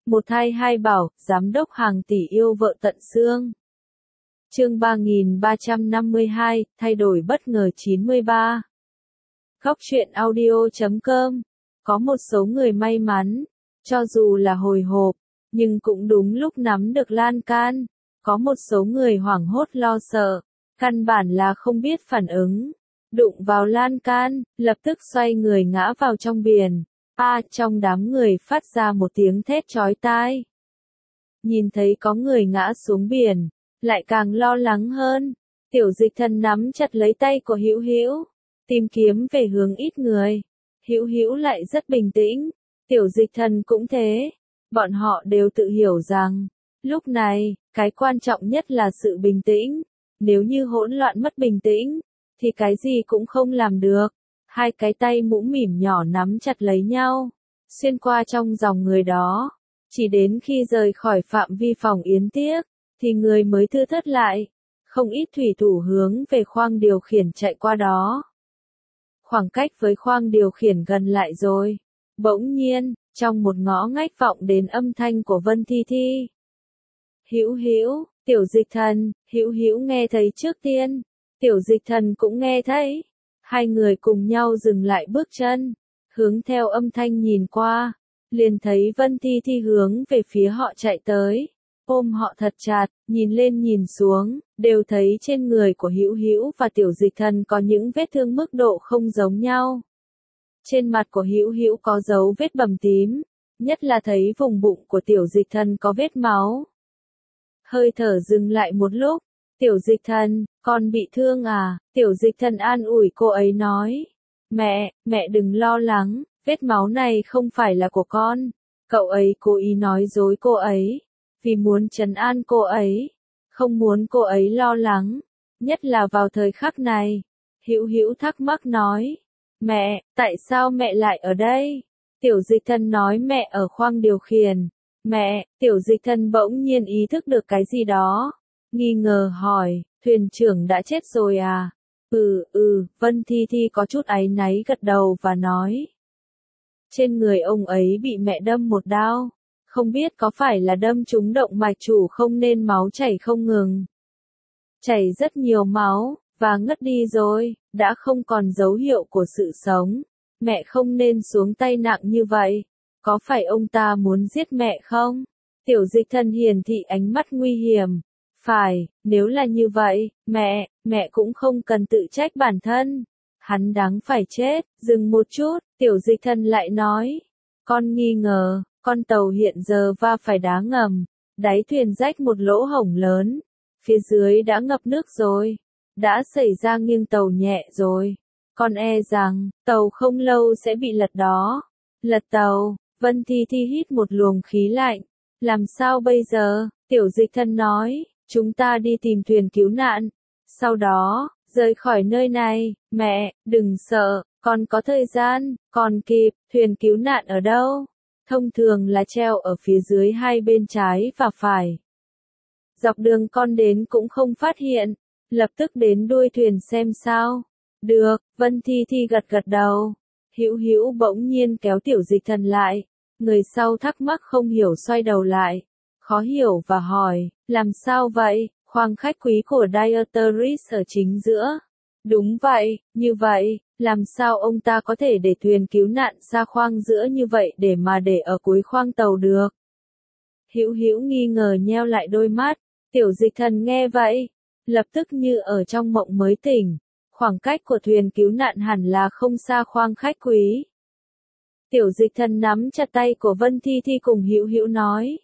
Một thai hai bảo, giám đốc hàng tỷ yêu vợ tận xương. Chương 3352, thay đổi bất ngờ 93. Góc truyện audio.com. Có một số người may mắn, cho dù là hồi hộp, nhưng cũng đúng lúc nắm được lan can. Có một số người hoảng hốt lo sợ, căn bản là không biết phản ứng. Đụng vào lan can, lập tức xoay người ngã vào trong biển. Trong đám người phát ra một tiếng thét chói tai. Nhìn thấy có người ngã xuống biển, lại càng lo lắng hơn. Tiểu Dịch Thần nắm chặt lấy tay của Hữu Hữu, tìm kiếm về hướng ít người. Hữu Hữu lại rất bình tĩnh, Tiểu Dịch Thần cũng thế. Bọn họ đều tự hiểu rằng, lúc này, cái quan trọng nhất là sự bình tĩnh. Nếu như hỗn loạn mất bình tĩnh, thì cái gì cũng không làm được. Hai cái tay mũm mỉm nhỏ nắm chặt lấy nhau, xuyên qua trong dòng người đó. Chỉ đến khi rời khỏi phạm vi phòng yến tiếc, thì người mới thưa thớt lại. Không ít thủy thủ hướng về khoang điều khiển chạy qua đó. Khoảng cách với khoang điều khiển gần lại rồi. Bỗng nhiên, trong một ngõ ngách vọng đến âm thanh của Vân Thi Thi. Hữu Hữu, Tiểu Dịch Thần. Hữu Hữu nghe thấy trước tiên, Tiểu Dịch Thần cũng nghe thấy. Hai người cùng nhau dừng lại bước chân, hướng theo âm thanh nhìn qua, liền thấy Vân Thi Thi hướng về phía họ chạy tới, ôm họ thật chặt, nhìn lên nhìn xuống, đều thấy trên người của Hữu Hữu và Tiểu Dịch Thần có những vết thương mức độ không giống nhau. Trên mặt của Hữu Hữu có dấu vết bầm tím, nhất là thấy vùng bụng của Tiểu Dịch Thần có vết máu. Hơi thở dừng lại một lúc. Tiểu Dịch Thần, con bị thương à? Tiểu Dịch Thần an ủi cô ấy nói. Mẹ đừng lo lắng, vết máu này không phải là của con. Cậu ấy cố ý nói dối cô ấy, vì muốn trấn an cô ấy, không muốn cô ấy lo lắng, nhất là vào thời khắc này. Hữu Hữu thắc mắc nói. Mẹ, tại sao mẹ lại ở đây? Tiểu Dịch Thần nói mẹ ở khoang điều khiển. Mẹ, Tiểu Dịch Thần bỗng nhiên ý thức được cái gì đó. Nghi ngờ hỏi, thuyền trưởng đã chết rồi à? Vân Thi Thi có chút áy náy gật đầu và nói. Trên người ông ấy bị mẹ đâm một đao, không biết có phải là đâm trúng động mạch chủ không nên máu chảy không ngừng. Chảy rất nhiều máu, và ngất đi rồi, đã không còn dấu hiệu của sự sống. Mẹ không nên xuống tay nặng như vậy, có phải ông ta muốn giết mẹ không? Tiểu Dịch Thần hiển thị ánh mắt nguy hiểm. Phải, nếu là như vậy, mẹ cũng không cần tự trách bản thân. Hắn đáng phải chết. Dừng một chút, Tiểu Dịch Thần lại nói. Con nghi ngờ, con tàu hiện giờ va phải đá ngầm. Đáy thuyền rách một lỗ hổng lớn. Phía dưới đã ngập nước rồi. Đã xảy ra nghiêng tàu nhẹ rồi. Con e rằng, tàu không lâu sẽ bị lật đó. Lật tàu, Vân Thi Thi hít một luồng khí lạnh. Làm sao bây giờ? Tiểu Dịch Thần nói. Chúng ta đi tìm thuyền cứu nạn. Sau đó, rời khỏi nơi này. Mẹ, đừng sợ, con có thời gian, còn kịp. Thuyền cứu nạn ở đâu? Thông thường là treo ở phía dưới hai bên trái và phải. Dọc đường con đến cũng không phát hiện. Lập tức đến đuôi thuyền xem sao. Được, Vân Thi Thi gật đầu. Hữu Hữu bỗng nhiên kéo Tiểu Dịch Thần lại. Người sau thắc mắc không hiểu xoay đầu lại. Khó hiểu và hỏi, làm sao vậy? Khoang khách quý của Diateris ở chính giữa. Đúng vậy, như vậy, làm sao ông ta có thể để thuyền cứu nạn xa khoang giữa như vậy để mà để ở cuối khoang tàu được? Hữu Hữu nghi ngờ nheo lại đôi mắt. Tiểu Dịch Thần nghe vậy, lập tức như ở trong mộng mới tỉnh. Khoảng cách của thuyền cứu nạn hẳn là không xa khoang khách quý. Tiểu Dịch Thần nắm chặt tay của Vân Thi Thi cùng Hữu Hữu nói.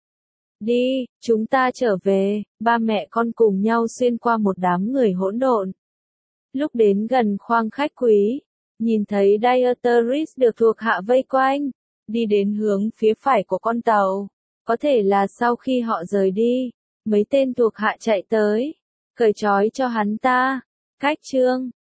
Đi, chúng ta trở về. Ba mẹ con cùng nhau xuyên qua một đám người hỗn độn. Lúc đến gần khoang khách quý, nhìn thấy Diateris được thuộc hạ vây quanh, đi đến hướng phía phải của con tàu. Có thể là sau khi họ rời đi, mấy tên thuộc hạ chạy tới, cởi trói cho hắn ta. Cách chương